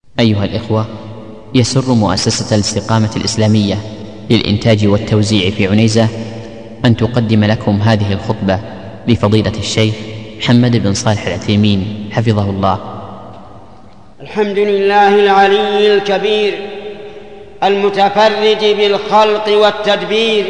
أيها الإخوة، يسر مؤسسة الاستقامة الإسلامية للإنتاج والتوزيع في عنيزة أن تقدم لكم هذه الخطبة لفضيلة الشيخ محمد بن صالح العثيمين حفظه الله. الحمد لله العلي الكبير المتفرد بالخلق والتدبير،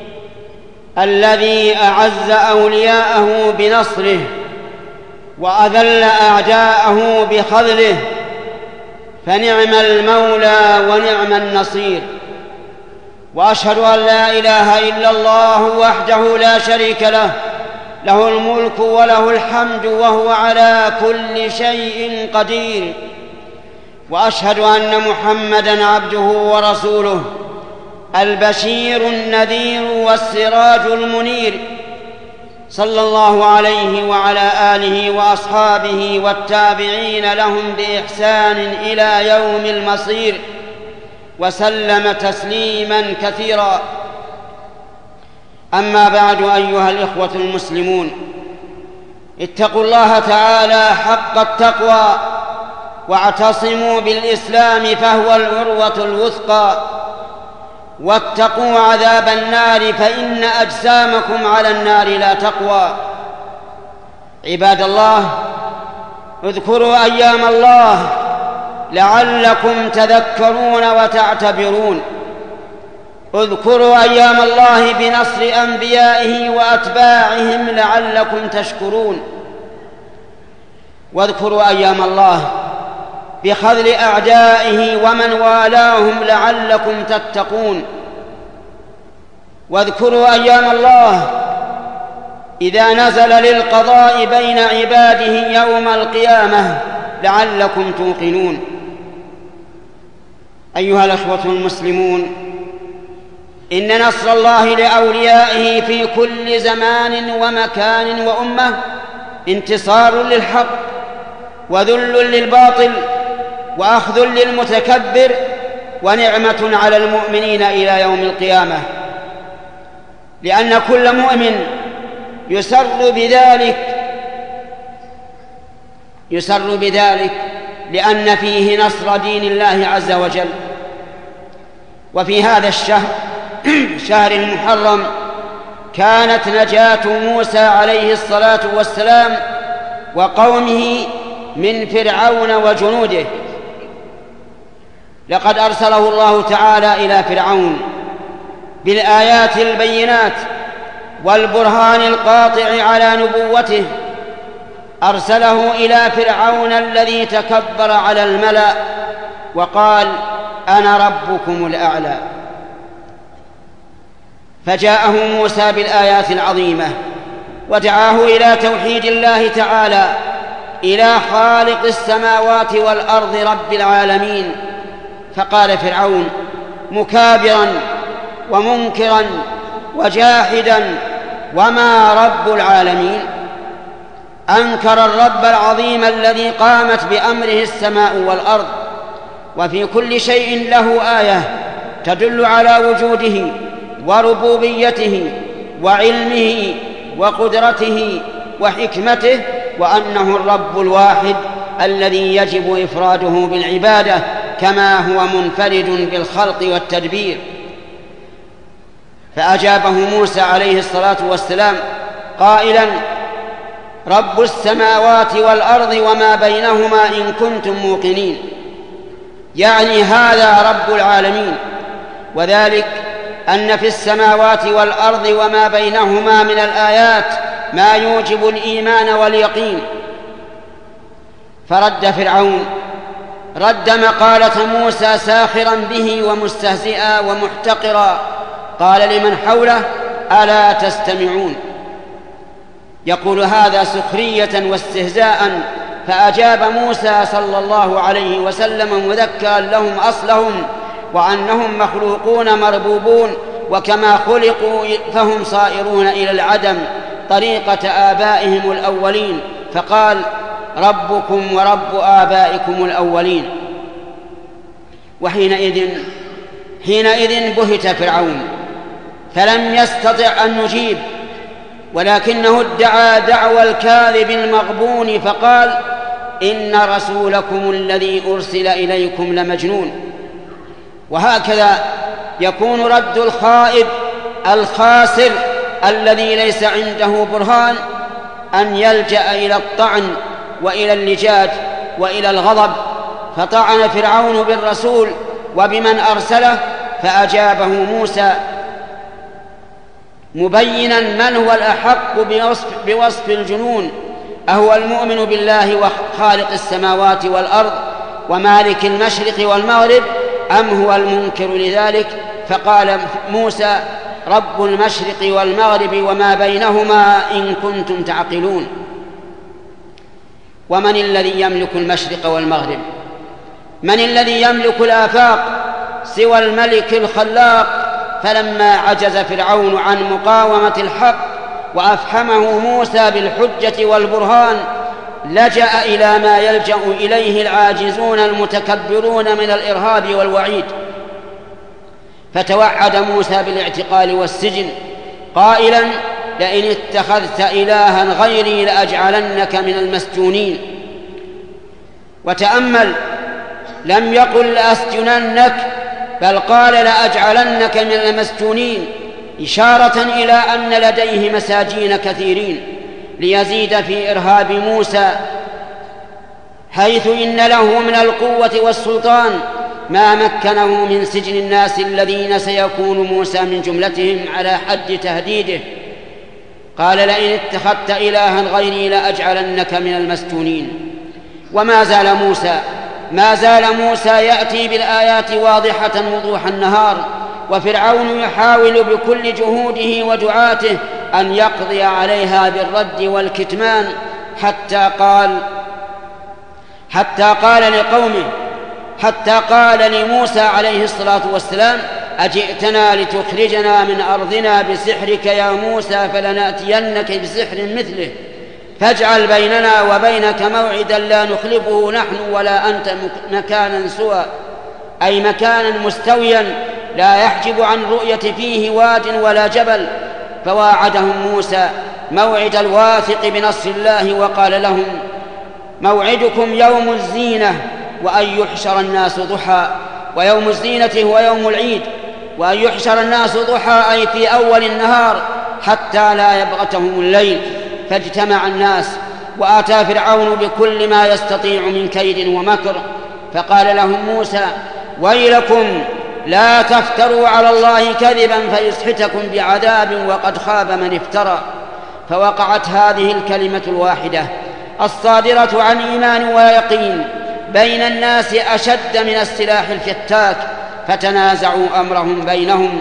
الذي أعز أولياءه بنصره وأذل أعداءه بخذله، فنعم المولى ونعم النصير. وأشهد أن لا إله إلا الله وحده لا شريك له، له الملك وله الحمد وهو على كل شيء قدير. وأشهد أن محمدًا عبده ورسوله، البشير النذير والسراج المنير، صلى الله عليه وعلى آله وأصحابه والتابعين لهم بإحسان إلى يوم المصير، وسلم تسليماً كثيراً. أما بعد، أيها الإخوة المسلمون، اتقوا الله تعالى حق التقوى، واعتصموا بالإسلام فهو العروة الوثقى، واتقوا عذاب النار فإن أجسامكم على النار لا تقوى. عباد الله، اذكروا أيام الله لعلكم تذكرون وتعتبرون. اذكروا أيام الله بنصر أنبيائه وأتباعهم لعلكم تشكرون. واذكروا أيام الله بخذل أعدائه ومن والاهم لعلكم تتقون. واذكروا أيام الله إذا نزل للقضاء بين عباده يوم القيامة لعلكم توقنون. أيها الأخوة المسلمون، إن نصر الله لأوليائه في كل زمان ومكان وأمة انتصار للحق وذل للباطل وأخذ للمتكبر ونعمة على المؤمنين إلى يوم القيامة، لأن كل مؤمن يسر بذلك لأن فيه نصر دين الله عز وجل. وفي هذا الشهر شهر المحرم كانت نجاة موسى عليه الصلاة والسلام وقومه من فرعون وجنوده. لقد أرسله الله تعالى إلى فرعون بالآيات البينات والبرهان القاطع على نبوته. أرسله إلى فرعون الذي تكبر على الملأ وقال: أنا ربكم الأعلى. فجاءه موسى بالآيات العظيمة ودعاه إلى توحيد الله تعالى، إلى خالق السماوات والأرض رب العالمين. فقال فرعون مكابرا ومنكرا وجاحدا: وما رب العالمين؟ أنكر الرب العظيم الذي قامت بأمره السماء والأرض، وفي كل شيء له آية تدل على وجوده وربوبيته وعلمه وقدرته وحكمته، وأنه الرب الواحد الذي يجب إفراده بالعبادة كما هو منفرد بالخلق والتدبير. فأجابه موسى عليه الصلاة والسلام قائلا: رب السماوات والأرض وما بينهما إن كنتم موقنين، يعني هذا رب العالمين، وذلك أن في السماوات والأرض وما بينهما من الآيات ما يوجب الإيمان واليقين. فرد فرعون رد مقالة موسى ساخرا به ومستهزئا ومحتقرا، قال لمن حوله: ألا تستمعون؟ يقول هذا سخرية واستهزاء. فأجاب موسى صلى الله عليه وسلم مذكرا لهم أصلهم، وأنهم مخلوقون مربوبون، وكما خلقوا فهم صائرون إلى العدم طريقة آبائهم الأولين. فقال: ربكم ورب آبائكم الأولين. حينئذ بهت فرعون فلم يستطع أن يجيب، ولكنه ادعى دعوى الكاذب المغبون فقال: إن رسولكم الذي أرسل إليكم لمجنون. وهكذا يكون رد الخائب الخاسر الذي ليس عنده برهان أن يلجأ إلى الطعن وإلى اللجاج وإلى الغضب. فطعن فرعون بالرسول وبمن أرسله، فأجابه موسى مبينا من هو الأحق بوصف الجنون، أهو المؤمن بالله وخالق السماوات والأرض ومالك المشرق والمغرب، أم هو المنكر لذلك؟ فقال موسى رب المشرق والمغرب وما بينهما إن كنتم تعقلون. ومن الذي يملك المشرق والمغرب؟ من الذي يملك الآفاق سوى الملك الخلاق؟ فلما عجز فرعون عن مقاومة الحق وأفحمه موسى بالحجة والبرهان لجأ إلى ما يلجأ إليه العاجزون المتكبرون من الإرهاب والوعيد، فتوعد موسى بالاعتقال والسجن قائلا لئن اتخذت إلها غيري لأجعلنك من المسجونين. وتأمل، لم يقل لأسجننك، بل قال لأجعلنك من المسجونين، إشارة إلى أن لديه مساجين كثيرين ليزيد في إرهاب موسى، حيث إن له من القوة والسلطان ما مكنه من سجن الناس الذين سيكون موسى من جملتهم على حد تهديده. قال لئن اتخذت إلها غيري لأجعلنك من المسجونين. ما زال موسى يأتي بالآيات واضحة وضوح النهار، وفرعون يحاول بكل جهوده ودعاته أن يقضي عليها بالرد والكتمان، حتى قال لموسى عليه الصلاة والسلام أجئتنا لتخرجنا من أرضنا بسحرك يا موسى فلنأتينك بسحر مثله فاجعل بيننا وبينك موعدا لا نخلفه نحن ولا أنت مكانا سوى، أي مكانا مستويا لا يحجب عن رؤية فيه واد ولا جبل. فواعدهم موسى موعد الواثق بنصر الله وقال لهم موعدكم يوم الزينة وأن يحشر الناس ضحى. ويوم الزينة هو يوم العيد، وأن يحشر الناس ضحى أي في أول النهار حتى لا يبغتهم الليل. فاجتمع الناس وآتى فرعون بكل ما يستطيع من كيد ومكر، فقال لهم موسى ويلكم لا تفتروا على الله كذبا فيسحتكم بعذاب وقد خاب من افترى. فوقعت هذه الكلمة الواحدة الصادرة عن إيمان ويقين بين الناس أشد من السلاح الفتاك، فتنازعوا أمرهم بينهم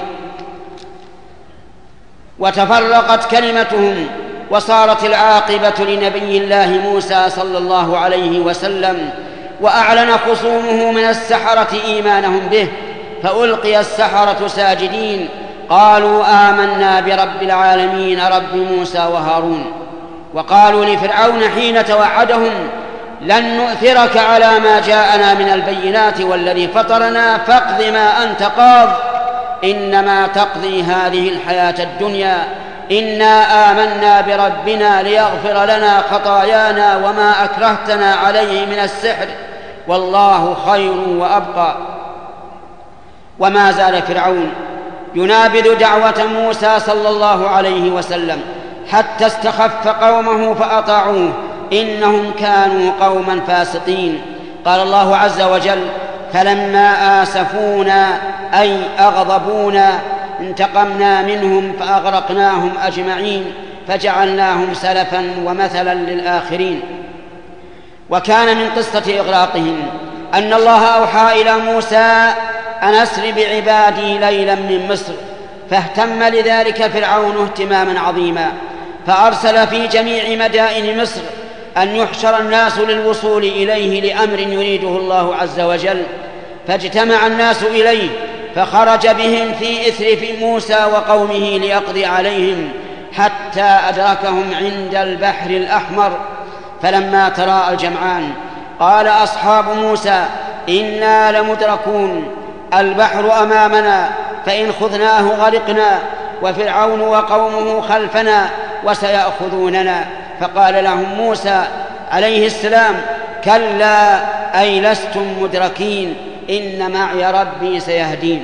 وتفرقت كلمتهم، وصارت العاقبة لنبي الله موسى صلى الله عليه وسلم، وأعلن خصومه من السحرة إيمانهم به، فألقي السحرة ساجدين قالوا آمنا برب العالمين رب موسى وهارون. وقالوا لفرعون حين توعدهم لن نؤثرك على ما جاءنا من البينات والذي فطرنا فاقض ما أنت قاض إنما تقضي هذه الحياة الدنيا إنا آمنا بربنا ليغفر لنا خطايانا وما أكرهتنا عليه من السحر والله خير وأبقى. وما زال فرعون ينابذ دعوة موسى صلى الله عليه وسلم حتى استخف قومه فأطاعوه إنهم كانوا قوما فاسقين. قال الله عز وجل فلما آسفونا أي أغضبونا انتقمنا منهم فأغرقناهم أجمعين فجعلناهم سلفا ومثلا للآخرين. وكان من قصة إغراقهم أن الله أوحى إلى موسى أن أسر بعبادي ليلا من مصر، فاهتم لذلك فرعون اهتماما عظيما، فأرسل في جميع مدائن مصر أن يحشر الناس للوصول إليه لأمر يريده الله عز وجل، فاجتمع الناس إليه فخرج بهم في إثر في موسى وقومه ليقضي عليهم حتى أدركهم عند البحر الأحمر. فلما تراءى الجمعان قال أصحاب موسى إنا لمدركون، البحر أمامنا فإن خذناه غرقنا وفرعون وقومه خلفنا وسيأخذوننا. فقال لهم موسى عليه السلام كلا أي لستم مدركين إن معي ربي سيهدين.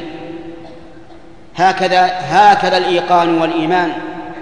هكذا الإيقان والإيمان،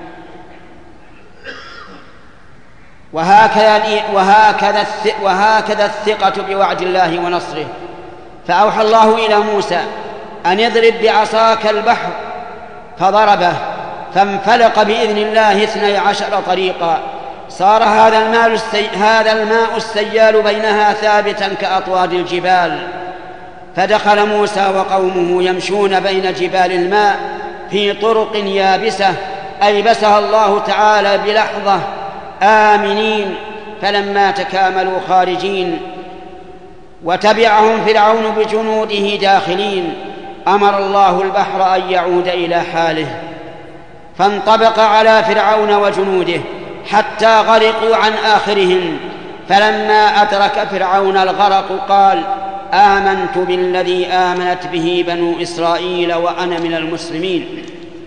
وهكذا الثقة بوعد الله ونصره. فأوحى الله إلى موسى أن يضرب بعصاك البحر، فضربه فانفلق بإذن الله 12 طريقا، صار هذا الماء السيال بينها ثابتا كأطواد الجبال. فدخل موسى وقومه يمشون بين جبال الماء في طرق يابسة أيبسها الله تعالى بلحظة آمنين، فلما تكاملوا خارجين وتبعهم فرعون بجنوده داخلين، أمر الله البحر أن يعود إلى حاله، فانطبق على فرعون وجنوده حتى غرقوا عن آخرهم. فلما أدرك فرعون الغرق قال: آمنت بالذي آمنت به بنو إسرائيل وأنا من المسلمين.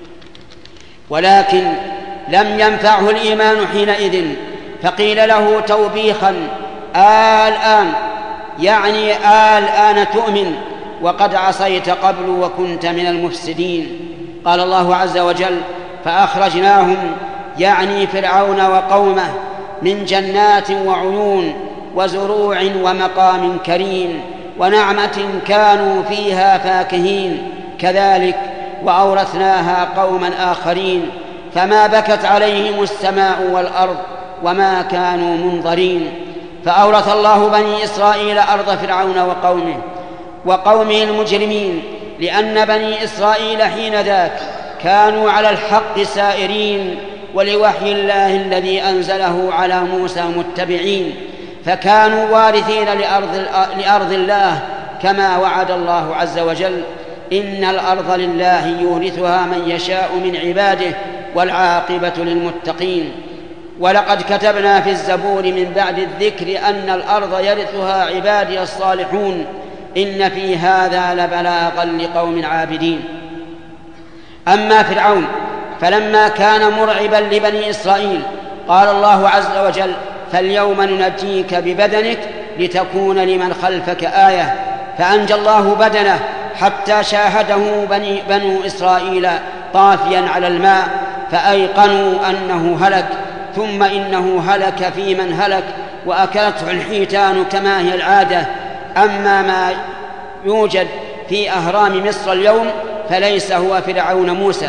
ولكن لم ينفعه الإيمان حينئذ، فقيل له توبيخا: الآن، يعني الآن تؤمن وقد عصيت قبل وكنت من المفسدين. قال الله عز وجل: فأخرجناهم، يعني فرعون وقومه، من جنات وعيون وزروع ومقام كريم ونعمة كانوا فيها فاكهين، كذلك وأورثناها قوما آخرين، فما بكت عليهم السماء والأرض وما كانوا منظرين. فأورث الله بني إسرائيل أرض فرعون وقومه المجرمين، لأن بني إسرائيل حين ذاك كانوا على الحق سائرين، ولوحي الله الذي أنزله على موسى متبعين، فكانوا وارثين لأرض الله، كما وعد الله عز وجل: إن الأرض لله يورثها من يشاء من عباده والعاقبة للمتقين. ولقد كتبنا في الزبور من بعد الذكر أن الأرض يرثها عبادي الصالحون، إن في هذا لبلاغا لقوم عابدين. أما فرعون فلما كان مرعبا لبني إسرائيل قال الله عز وجل: فاليوم ننجيك ببدنك لتكون لمن خلفك آية. فأنجى الله بدنه حتى شاهده بنو إسرائيل طافيا على الماء، فأيقنوا أنه هلك، ثم إنه هلك في من هلك وأكلته الحيتان كما هي العادة. أما ما يوجد في أهرام مصر اليوم فليس هو فرعون موسى.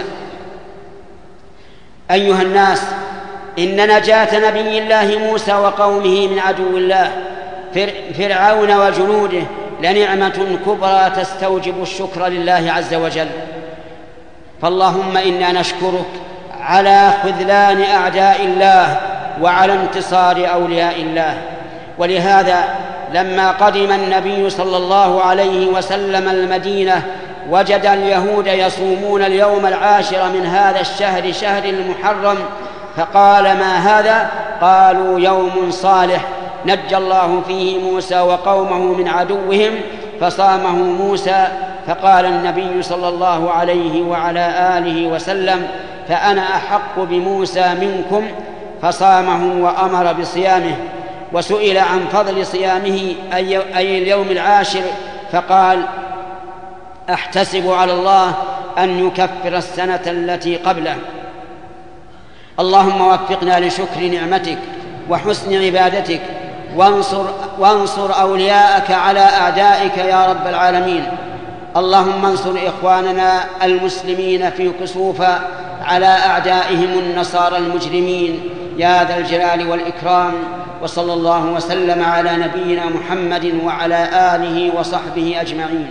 أيها الناس، إن نجاة نبي الله موسى وقومه من عدو الله فرعون وجنوده لنعمة كبرى تستوجب الشكر لله عز وجل. فاللهم إنا نشكرك على خذلان أعداء الله وعلى انتصار أولياء الله. ولهذا لما قدم النبي صلى الله عليه وسلم المدينة وجد اليهود يصومون اليوم 10 من هذا الشهر، شهر المحرم، فقال: ما هذا؟ قالوا: يوم صالح نجى الله فيه موسى وقومه من عدوهم فصامه موسى. فقال النبي صلى الله عليه وعلى آله وسلم: فأنا أحق بموسى منكم، فصامه وأمر بصيامه. وسئل عن فضل صيامه أي اليوم 10 فقال: أحتسب على الله أن يكفر السنة التي قبله. اللهم وفقنا لشكر نعمتك وحسن عبادتك، وانصر أولياءك على أعدائك يا رب العالمين. اللهم انصر إخواننا المسلمين في كسوفا على أعدائهم النصارى المجرمين يا ذا الجلال والإكرام. وصلى الله وسلم على نبينا محمد وعلى آله وصحبه أجمعين.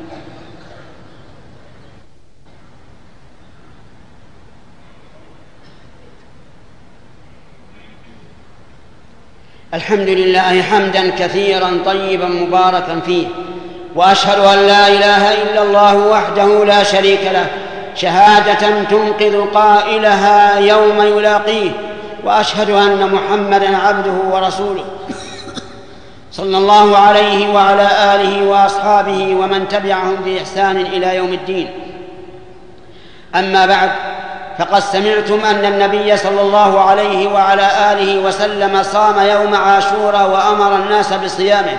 الحمد لله حمدا كثيرا طيبا مباركا فيه، وأشهد أن لا إله إلا الله وحده لا شريك له شهادة تنقذ قائلها يوم يلاقيه، وأشهد أن محمدا عبده ورسوله صلى الله عليه وعلى آله وأصحابه ومن تبعهم بإحسان إلى يوم الدين. أما بعد، فقد سمعتم أن النبي صلى الله عليه وعلى آله وسلم صام يوم عاشوراء وأمر الناس بصيامه،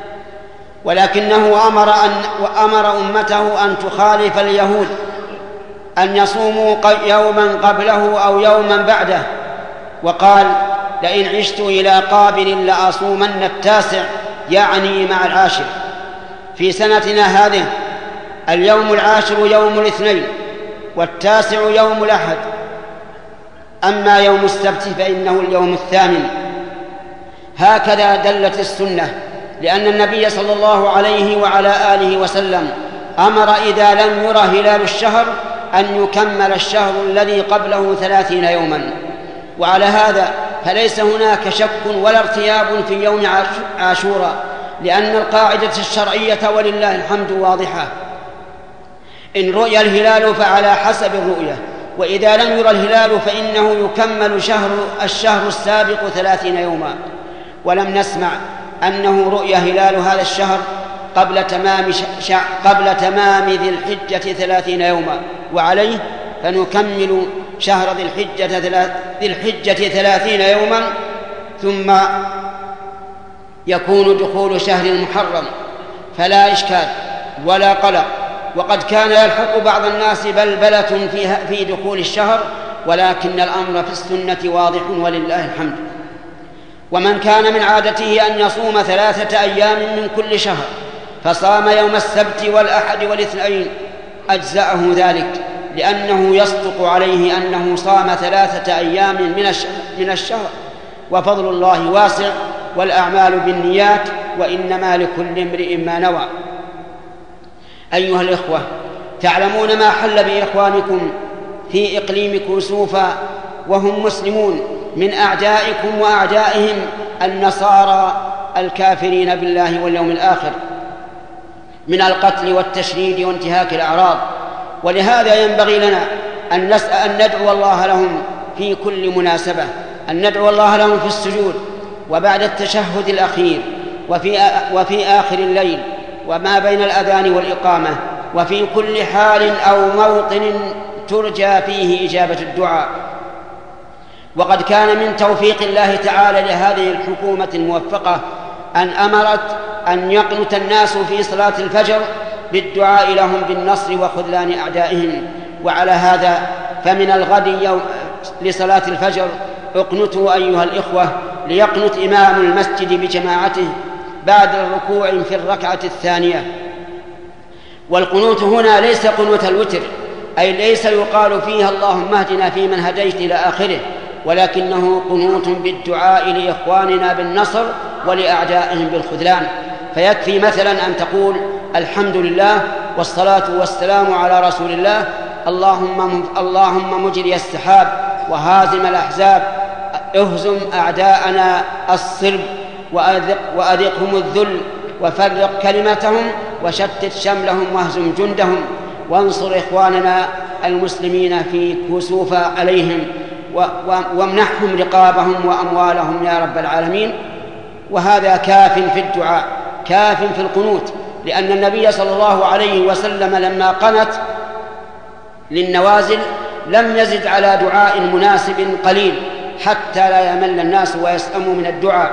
ولكنه أمر أمته أن تخالف اليهود، أن يصوموا يوما قبله أو يوما بعده، وقال: لئن عشت إلى قابل لأصومن التاسع، يعني مع العاشر. في سنتنا هذه اليوم العاشر يوم الاثنين، والتاسع يوم الأحد، أما يوم السبت فإنه اليوم الثامن. هكذا دلت السنة، لأن النبي صلى الله عليه وعلى آله وسلم أمر إذا لم يرى هلال الشهر أن يكمل الشهر الذي قبله 30 يوما. وعلى هذا فليس هناك شك ولا ارتياب في يوم عاشوراء، لأن القاعدة الشرعية ولله الحمد واضحة: إن رؤي الهلال فعلى حسب الرؤية، وإذا لم يرى الهلال فإنه يكمل الشهر السابق 30 يوما. ولم نسمع أنه رؤي هلال هذا الشهر قبل تمام ذي الحجة 30 يوما، وعليه فنكمل شهر ذي الحجة 30 يوما، ثم يكون دخول شهر المحرم، فلا إشكال ولا قلق. وقد كان يلحق بعض الناس بلبلة في دخول الشهر، ولكن الأمر في السنة واضح ولله الحمد. ومن كان من عادته أن يصوم 3 أيام من كل شهر فصام يوم السبت والأحد والاثنين أجزأه ذلك، لأنه يصدق عليه أنه صام 3 أيام من الشهر. وفضل الله واسع، والأعمال بالنيات، وإنما لكل امرئ ما نوى. أيها الإخوة، تعلمون ما حل بإخوانكم في إقليم كوسوفا وهم مسلمون من أعدائكم وأعدائهم النصارى الكافرين بالله واليوم الآخر، من القتل والتشريد وانتهاك الأعراض. ولهذا ينبغي لنا أن ندعو الله لهم في كل مناسبة، أن ندعو الله لهم في السجود وبعد التشهد الأخير وفي آخر الليل وما بين الأذان والإقامة، وفي كل حال أو موطن ترجى فيه إجابة الدعاء. وقد كان من توفيق الله تعالى لهذه الحكومة الموفقة أن أمرت أن يقنت الناس في صلاة الفجر بالدعاء لهم بالنصر وخذلان أعدائهم. وعلى هذا فمن الغد لصلاة الفجر اقنتوا أيها الإخوة، ليقنت إمام المسجد بجماعته بعد الركوع في الركعة الثانية. والقنوت هنا ليس قنوت الوتر، أي ليس يقال فيها اللهم اهدنا فيمن هديت إلى آخره، ولكنه قنوت بالدعاء لإخواننا بالنصر ولأعدائهم بالخذلان. فيكفي مثلا أن تقول الحمد لله والصلاة والسلام على رسول الله، اللهم مجري السحاب وهازم الأحزاب اهزم أعداءنا الصرب وأذقهم الذل وفرق كلمتهم وشتت شملهم واهزم جندهم، وانصر إخواننا المسلمين في كوسوفا عليهم وامنحهم رقابهم وأموالهم يا رب العالمين. وهذا كاف في الدعاء، كاف في القنوت، لأن النبي صلى الله عليه وسلم لما قنت للنوازل لم يزد على دعاء مناسب قليل حتى لا يمل الناس ويسأموا من الدعاء.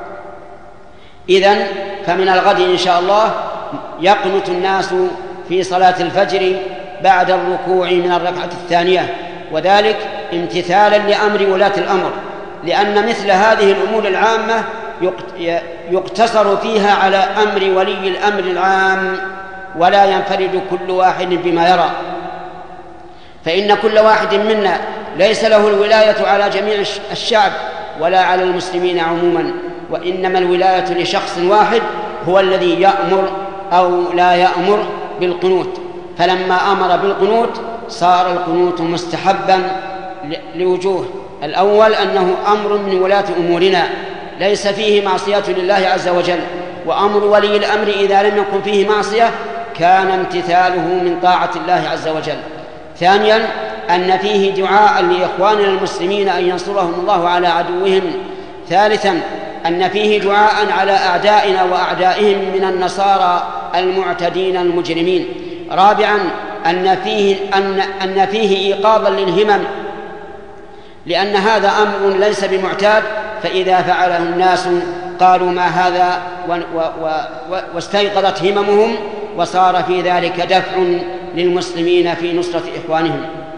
إذن فمن الغد إن شاء الله يقنت الناس في صلاة الفجر بعد الركوع من الركعة الثانية، وذلك امتثالا لأمر ولاة الأمر، لأن مثل هذه الأمور العامة يقتصر فيها على أمر ولي الأمر العام، ولا ينفرد كل واحد بما يرى، فإن كل واحد منا ليس له الولاية على جميع الشعب ولا على المسلمين عموما، وإنما الولاية لشخص واحد هو الذي يأمر أو لا يأمر بالقنوت. فلما أمر بالقنوت صار القنوت مستحبا لوجوه: الأول أنه أمر من ولاة أمورنا ليس فيه معصية لله عز وجل، وأمر ولي الأمر إذا لم يكن فيه معصية كان امتثاله من طاعة الله عز وجل. ثانيا أن فيه دعاء لإخواننا المسلمين أن ينصرهم الله على عدوهم. ثالثا أن فيه دعاء على أعدائنا وأعدائهم من النصارى المعتدين المجرمين. رابعا أن فيه إيقاظا للهمم، لأن هذا أمر ليس بمعتاد، فإذا فعله الناس قالوا ما هذا، واستيقظت هممهم، وصار في ذلك دفع للمسلمين في نصرة إخوانهم.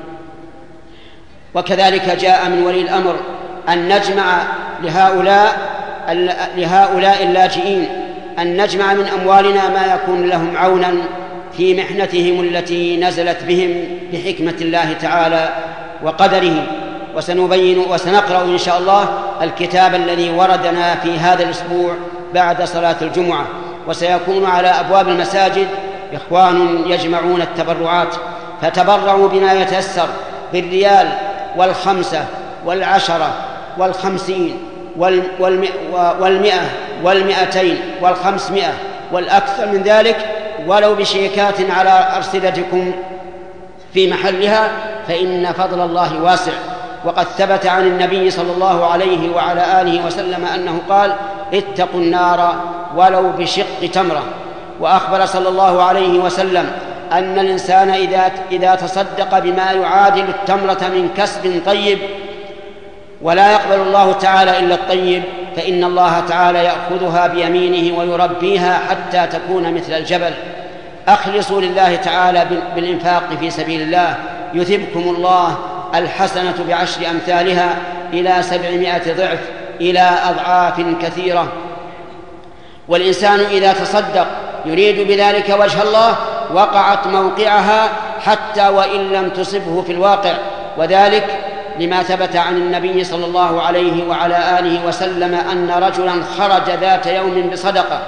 وكذلك جاء من ولي الأمر أن نجمع لهؤلاء اللاجئين، أن نجمع من أموالنا ما يكون لهم عونا في محنتهم التي نزلت بهم بحكمة الله تعالى وقدره. وسنبين وسنقرأ إن شاء الله الكتاب الذي وردنا في هذا الأسبوع بعد صلاة الجمعة، وسيكون على أبواب المساجد إخوان يجمعون التبرعات، فتبرعوا بما يتيسر بالريال والخمسة والعشرة والخمسين والمئة والمئتين والخمسمائة والأكثر من ذلك، ولو بشيكات على أرصدتكم في محلها، فإن فضل الله واسع. وقد ثبت عن النبي صلى الله عليه وعلى آله وسلم أنه قال: اتقوا النار ولو بشق تمرة. وأخبر صلى الله عليه وسلم أن الإنسان إذا تصدق بما يعادل التمرة من كسب طيب، ولا يقبل الله تعالى إلا الطيب، فإن الله تعالى يأخذها بيمينه ويربيها حتى تكون مثل الجبل. أخلصوا لله تعالى بالإنفاق في سبيل الله يثبكم الله الحسنة بعشر أمثالها إلى 700 ضعف، إلى أضعاف كثيرة. والإنسان إذا تصدق يريد بذلك وجه الله وقعت موقعها حتى وإن لم تصبه في الواقع، وذلك لما ثبت عن النبي صلى الله عليه وعلى آله وسلم أن رجلا خرج ذات يوم بصدقة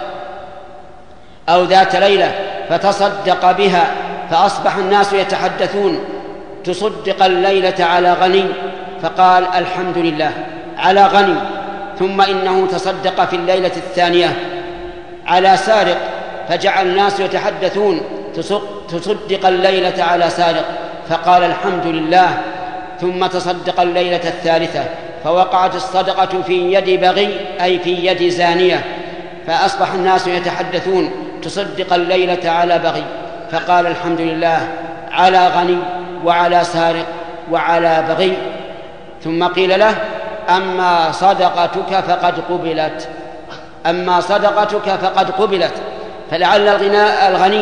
أو ذات ليلة فتصدق بها، فأصبح الناس يتحدثون: تصدق الليلة على غني، فقال: الحمد لله على غني. ثم إنه تصدق في الليلة الثانية على سارق، فجعل الناس يتحدثون: تصدق الليلة على سارق، فقال: الحمد لله. ثم تصدق الليلة الثالثة، فوقعت الصدقة في يد بغي، أي في يد زانية، فأصبح الناس يتحدثون: تصدق الليلة على بغي، فقال: الحمد لله على غني وعلى سارق وعلى بغي. ثم قيل له: أما صدقتك فقد قبلت، أما صدقتك فقد قبلت. فلعل الغني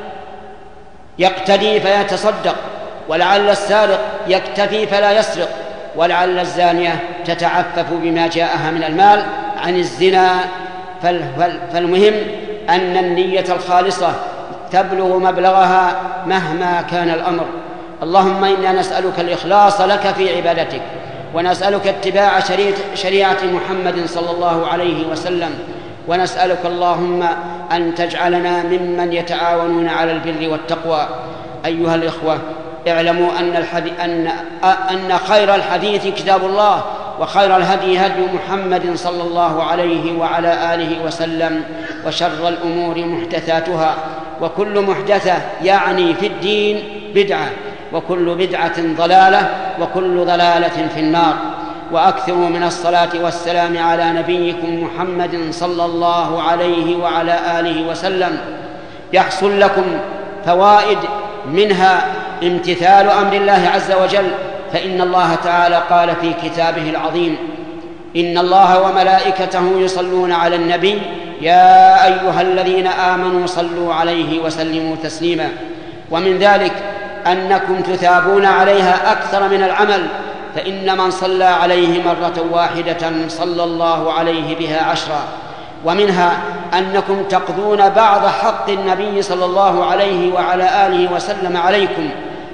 يقتدي فيتصدق، ولعل السارق يكتفي فلا يسرق، ولعل الزانية تتعفف بما جاءها من المال عن الزنا. فالمهم أن النية الخالصة تبلغ مبلغها مهما كان الأمر. اللهم إنا نسألك الإخلاص لك في عبادتك، ونسألك اتباع شريعة محمد صلى الله عليه وسلم، ونسألك اللهم أن تجعلنا ممن يتعاونون على البر والتقوى. أيها الإخوة، اعلموا أن خير الحديث كتاب الله، وخير الهدي هدي محمد صلى الله عليه وعلى آله وسلم، وشر الأمور محدثاتها، وكل محدثة يعني في الدين بدعة، وكل بدعة ضلالة، وكل ضلالة في النار. وأكثروا من الصلاة والسلام على نبيكم محمد صلى الله عليه وعلى آله وسلم، يحصل لكم فوائد، منها امتثال أمر الله عز وجل، فإن الله تعالى قال في كتابه العظيم: إن الله وملائكته يصلون على النبي يا أيها الذين آمنوا صلوا عليه وسلموا تسليما. ومن ذلك أنكم تثابون عليها أكثر من العمل، فإن من صلى عليه مرة واحدة صلى الله عليه بها 10. ومنها أنكم تقضون بعض حق النبي صلى الله عليه وعلى آله وسلم عليكم،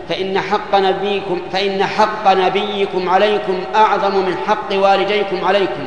فإن حق نبيكم عليكم أعظم من حق والديكم عليكم.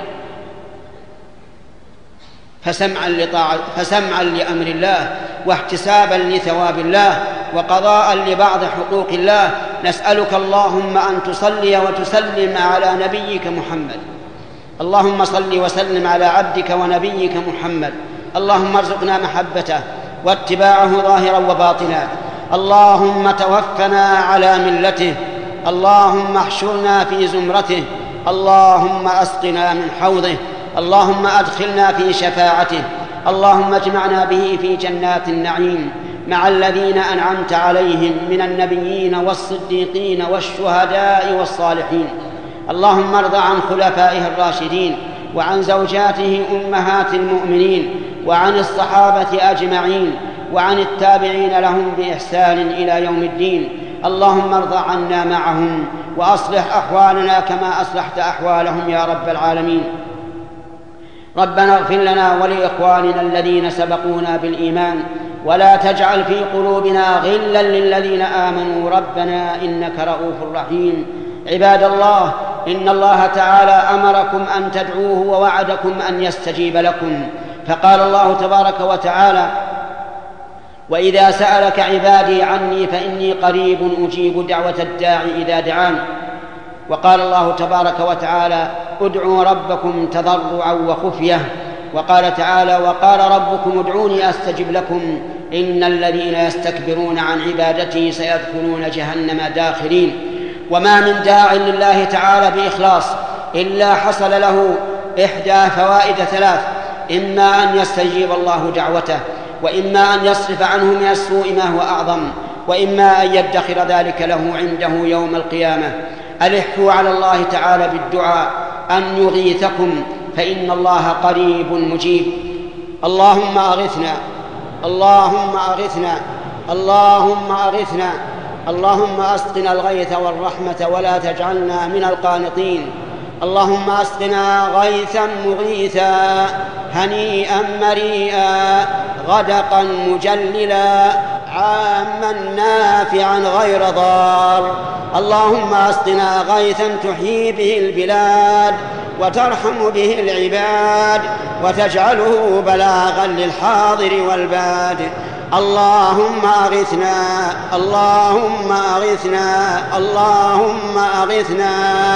فسمعا لأمر الله، واحتسابا لثواب الله، وقضاء لبعض حقوق الله، نسألك اللهم أن تصلي وتسلم على نبيك محمد. اللهم صل وسلم على عبدك ونبيك محمد. اللهم ارزقنا محبته واتباعه ظاهرا وباطنا. اللهم توفنا على ملته. اللهم احشرنا في زمرته. اللهم أسقنا من حوضه. اللهم أدخلنا في شفاعته. اللهم اجمعنا به في جنات النعيم. مع الذين أنعمت عليهم من النبيين والصديقين والشهداء والصالحين. اللهم ارض عن خلفائه الراشدين وعن زوجاته أمهات المؤمنين وعن الصحابة أجمعين وعن التابعين لهم بإحسان إلى يوم الدين. اللهم ارض عنا معهم وأصلح أحوالنا كما أصلحت أحوالهم يا رب العالمين. ربنا اغفر لنا ولإخواننا الذين سبقونا بالإيمان ولا تجعل في قلوبنا غلا للذين آمنوا ربنا إنك رؤوف رحيم. عباد الله، إن الله تعالى أمركم أن تدعوه ووعدكم أن يستجيب لكم، فقال الله تبارك وتعالى: وإذا سألك عبادي عني فإني قريب أجيب دعوة الداعي إذا دعان. وقال الله تبارك وتعالى: ادعوا ربكم تضرعا وخفية. وقال تعالى: وقال ربكم ادعوني أستجب لكم إن الذين يستكبرون عن عبادتي سيدخلون جهنم داخرين. وما من داع لله تعالى بإخلاص إلا حصل له إحدى فوائد ثلاث: إما أن يستجيب الله دعوته، وإما أن يصرف عنه من السوء ما هو أعظم، وإما أن يدخر ذلك له عنده يوم القيامة. ألحوا على الله تعالى بالدعاء أن يغيثكم فإن الله قريب مجيب. اللهم أغثنا، اللهم أغثنا، اللهم أغثنا، اللهم أسقنا الغيث والرحمة ولا تجعلنا من القانطين. اللهم أسقنا غيثا مغيثا هنيئا مريئا غدقا مجللا عاما نافعا غير ضار. اللهم أسقنا غيثا تحيي به البلاد وترحم به العباد وتجعله بلاغا للحاضر والباد. اللهم أغثنا، اللهم أغثنا، اللهم أغثنا.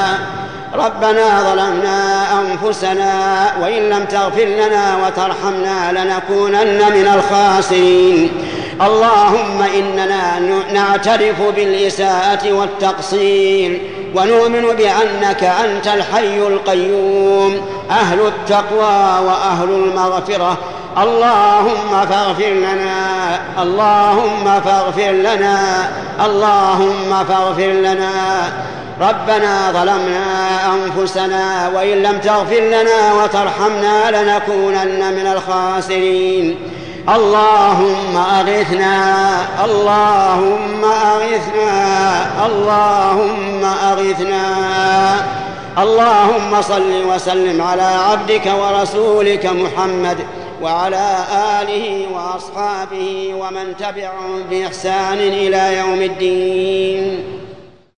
ربنا ظلمنا أنفسنا وإن لم تغفر لنا وترحمنا لنكونن من الخاسرين. اللهم إننا نعترف بالإساءة والتقصير ونؤمن بأنك أنت الحي القيوم أهل التقوى وأهل المغفرة. اللهم فاغفر لنا، اللهم فاغفر لنا، اللهم فاغفر لنا. ربنا ظلمنا أنفسنا وإن لم تغفر لنا وترحمنا لنكونن من الخاسرين. اللهم أغثنا، اللهم أغثنا، اللهم أغثنا. اللهم صل وسلم على عبدك ورسولك محمد وعلى آله وأصحابه ومن تبعهم بإحسان إلى يوم الدين.